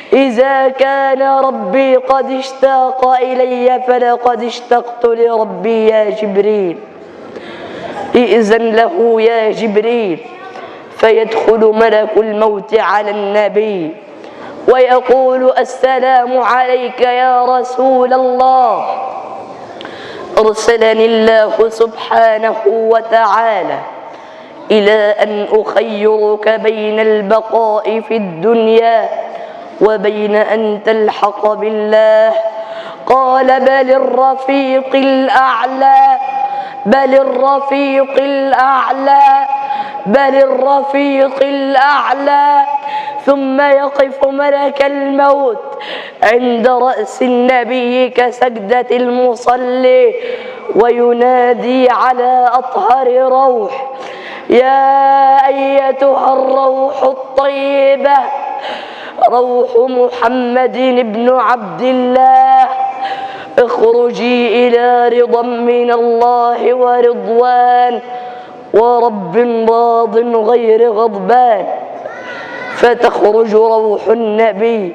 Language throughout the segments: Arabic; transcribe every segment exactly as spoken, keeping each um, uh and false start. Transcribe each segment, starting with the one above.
إذا كان ربي قد اشتاق إلي فلقد اشتقت لربي يا جبريل. إئذن له يا جبريل، فيدخل ملك الموت على النبي ويقول: السلام عليك يا رسول الله. أرسلني الله سبحانه وتعالى إلى أن أخيرك بين البقاء في الدنيا وبين أن تلحق بالله. قال: بل الرفيق الأعلى، بل الرفيق الأعلى، بل الرفيق الأعلى. ثم يقف ملك الموت عند رأس النبي كسجدة المصلي وينادي على أطهر روح: يا أيتها الروح الطيبة، روح محمد بن عبد الله، اخرجي إلى رضا من الله ورضوان ورب راض غير غضبان. فتخرج روح النبي.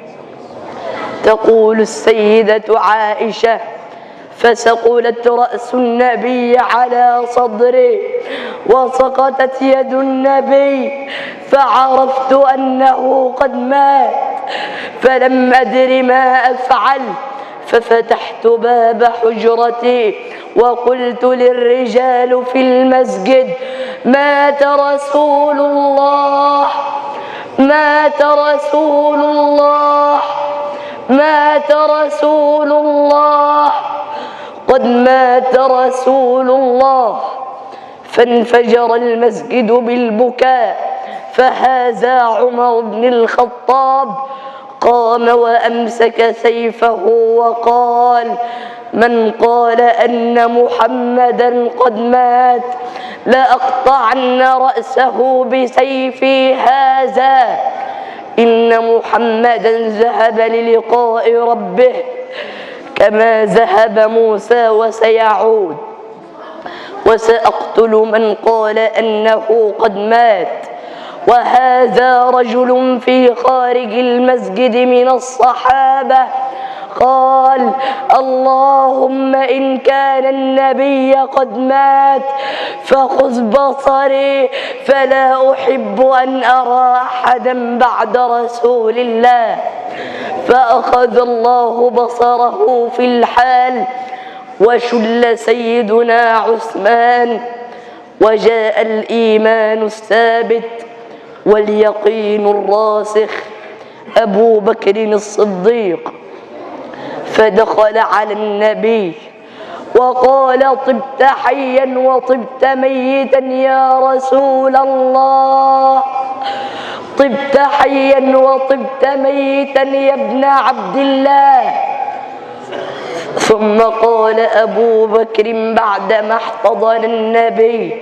تقول السيدة عائشة: فثقلت رأس النبي على صدري وسقطت يد النبي، فعرفت أنه قد مات، فلم أدر ما أفعل، ففتحت باب حجرتي وقلت للرجال في المسجد: مات رسول الله، مات رسول الله، مات رسول الله، قد مات رسول الله. فانفجر المسجد بالبكاء. فهذا عمر بن الخطاب قام وأمسك سيفه وقال: من قال أن محمدا قد مات لأقطعن رأسه بسيفي هذا. إن محمدا ذهب للقاء ربه كما ذهب موسى وسيعود، وسأقتل من قال أنه قد مات. وهذا رجل في خارج المسجد من الصحابة قال: اللهم إن كان النبي قد مات فخذ بصري، فلا أحب أن أرى أحدا بعد رسول الله. فأخذ الله بصره في الحال وشل سيدنا عثمان، وجاء الإيمان الثابت واليقين الراسخ أبو بكر الصديق، فدخل على النبي وقال: طبت حيا وطبت ميتا يا رسول الله، طبت حيا وطبت ميتا يا ابن عبد الله. ثم قال أبو بكر بعدما احتضن النبي: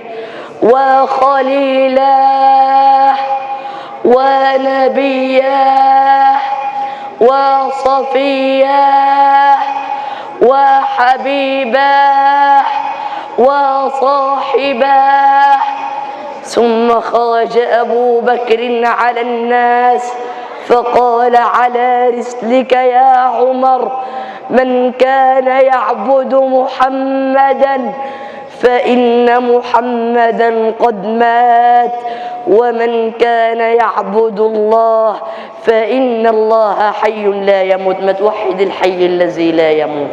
وخليلاه ونبياه وصفياه وحبيباه وصاحباه. ثم خرج أبو بكر على الناس فقال: على رسلك يا عمر، من كان يعبد محمدا فإن محمدا قد مات، ومن كان يعبد الله فإن الله حي لا يموت. ما توحد الحي الذي لا يموت.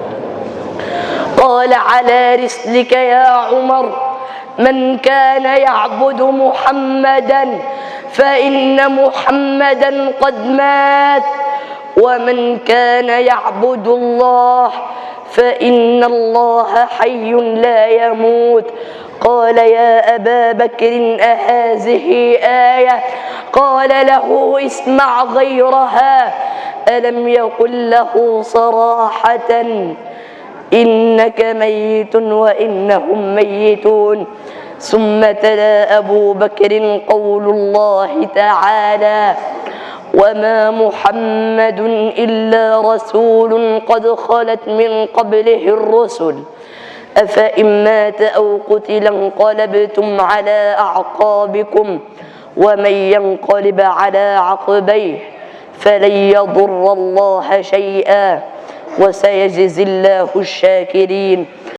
قال: على رسلك يا عمر، من كان يعبد محمدا فإن محمدا قد مات، ومن كان يعبد الله فإن الله حي لا يموت. قال: يا أبا بكر أهذه آية؟ قال له: اسمع غيرها. ألم يقل له صراحة: إنك ميت وإنهم ميتون؟ ثم تلا أبو بكر قول الله تعالى: وما محمد إلا رسول قد خلت من قبله الرسل أفإن مات أو قتل انقلبتم على أعقابكم ومن ينقلب على عقبيه فلن يضر الله شيئا وسيجزي الله الشاكرين.